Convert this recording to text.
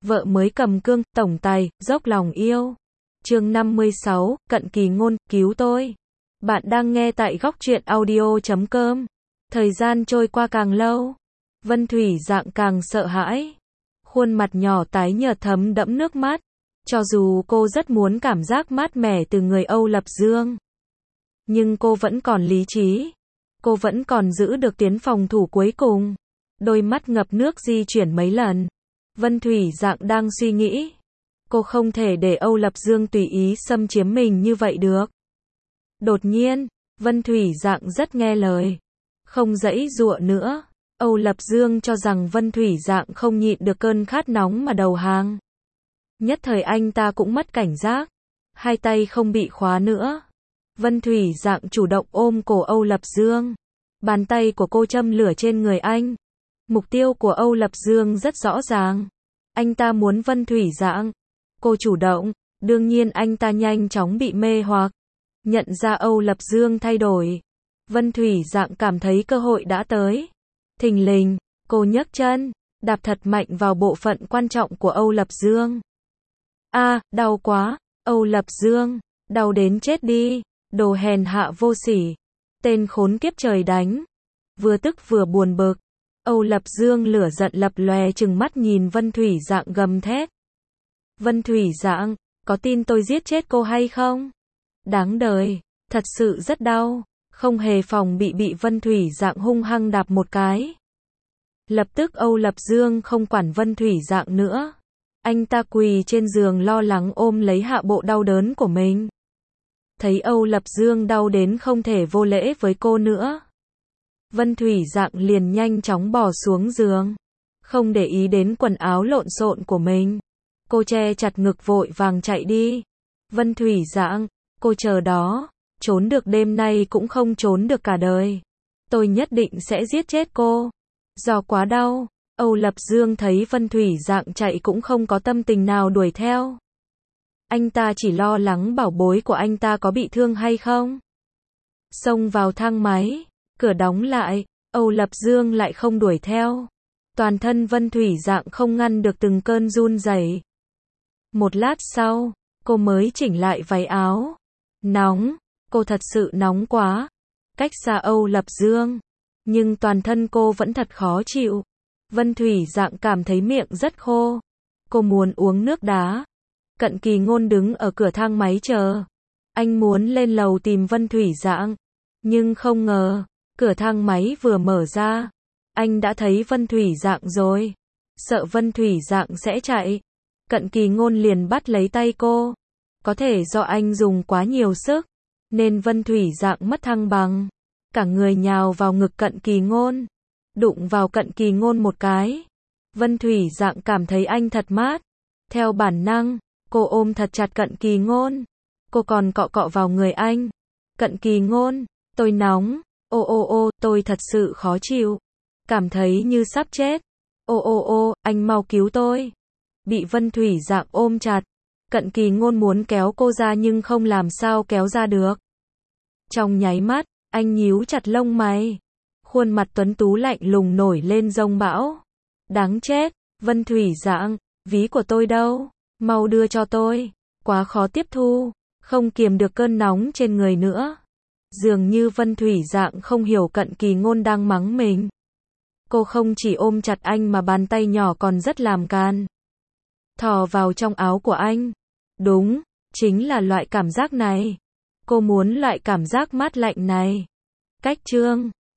Vợ mới cầm cương, tổng tài, dốc lòng yêu. Chương 56, Cận Kỳ Ngôn, cứu tôi. Bạn đang nghe tại góc truyện audio.com. Thời gian trôi qua càng lâu, Vân Thủy Dạng càng sợ hãi. Khuôn mặt nhỏ tái nhợt thấm đẫm nước mắt. Cho dù cô rất muốn cảm giác mát mẻ từ người Âu Lập Dương, nhưng cô vẫn còn lý trí. Cô vẫn còn giữ được tiến phòng thủ cuối cùng. Đôi mắt ngập nước di chuyển mấy lần. Vân Thủy Dạng đang suy nghĩ. Cô không thể để Âu Lập Dương tùy ý xâm chiếm mình như vậy được. Đột nhiên, Vân Thủy Dạng rất nghe lời. Không giãy giụa nữa. Âu Lập Dương cho rằng Vân Thủy Dạng không nhịn được cơn khát nóng mà đầu hàng. Nhất thời anh ta cũng mất cảnh giác. Hai tay không bị khóa nữa. Vân Thủy Dạng chủ động ôm cổ Âu Lập Dương. Bàn tay của cô châm lửa trên người anh. Mục tiêu của Âu Lập Dương rất rõ ràng. Anh ta muốn Vân Thủy Dạng. Cô chủ động, đương nhiên anh ta nhanh chóng bị mê hoặc. Nhận ra Âu Lập Dương thay đổi. Vân Thủy Dạng cảm thấy cơ hội đã tới. Thình lình, cô nhấc chân, đạp thật mạnh vào bộ phận quan trọng của Âu Lập Dương. Đau quá, Âu Lập Dương, đau đến chết đi, đồ hèn hạ vô sỉ. Tên khốn kiếp trời đánh. Vừa tức vừa buồn bực. Âu Lập Dương lửa giận lập lòe trừng mắt nhìn Vân Thủy Dạng gầm thét. Vân Thủy Dạng, có tin tôi giết chết cô hay không? Đáng đời, thật sự rất đau, không hề phòng bị Vân Thủy Dạng hung hăng đạp một cái. Lập tức Âu Lập Dương không quản Vân Thủy Dạng nữa. Anh ta quỳ trên giường lo lắng ôm lấy hạ bộ đau đớn của mình. Thấy Âu Lập Dương đau đến không thể vô lễ với cô nữa. Vân Thủy Dạng liền nhanh chóng bò xuống giường. Không để ý đến quần áo lộn xộn của mình. Cô che chặt ngực vội vàng chạy đi. Vân Thủy Dạng, cô chờ đó. Trốn được đêm nay cũng không trốn được cả đời. Tôi nhất định sẽ giết chết cô. Do quá đau, Âu Lập Dương thấy Vân Thủy Dạng chạy cũng không có tâm tình nào đuổi theo. Anh ta chỉ lo lắng bảo bối của anh ta có bị thương hay không. Xông vào thang máy, cửa đóng lại, Âu Lập Dương lại không đuổi theo. Toàn thân Vân Thủy Dạng không ngăn được từng cơn run rẩy. Một lát sau, cô mới chỉnh lại váy áo. Nóng, cô thật sự nóng quá. Cách xa Âu Lập Dương, nhưng toàn thân cô vẫn thật khó chịu. Vân Thủy Dạng cảm thấy miệng rất khô. Cô muốn uống nước đá. Cận Kỳ Ngôn đứng ở cửa thang máy chờ. Anh muốn lên lầu tìm Vân Thủy Dạng, nhưng không ngờ, cửa thang máy vừa mở ra, anh đã thấy Vân Thủy Dạng rồi. Sợ Vân Thủy Dạng sẽ chạy, Cận Kỳ Ngôn liền bắt lấy tay cô. Có thể do anh dùng quá nhiều sức, nên Vân Thủy Dạng mất thăng bằng. Cả người nhào vào ngực Cận Kỳ Ngôn, đụng vào Cận Kỳ Ngôn một cái. Vân Thủy Dạng cảm thấy anh thật mát. Theo bản năng, cô ôm thật chặt Cận Kỳ Ngôn. Cô còn cọ cọ vào người anh. Cận Kỳ Ngôn, tôi nóng. Tôi thật sự khó chịu. Cảm thấy như sắp chết. Anh mau cứu tôi. Bị Vân Thủy Dạng ôm chặt. Cận Kỳ Ngôn muốn kéo cô ra nhưng không làm sao kéo ra được. Trong nháy mắt, anh nhíu chặt lông mày. Khuôn mặt tuấn tú lạnh lùng nổi lên giông bão. Đáng chết, Vân Thủy Dạng, ví của tôi đâu? Mau đưa cho tôi. Quá khó tiếp thu, không kiềm được cơn nóng trên người nữa. Dường như Vân Thủy Dạng không hiểu Cận Kỳ Ngôn đang mắng mình. Cô không chỉ ôm chặt anh mà bàn tay nhỏ còn rất làm càn. Thò vào trong áo của anh. Đúng, chính là loại cảm giác này. Cô muốn loại cảm giác mát lạnh này. Cách chương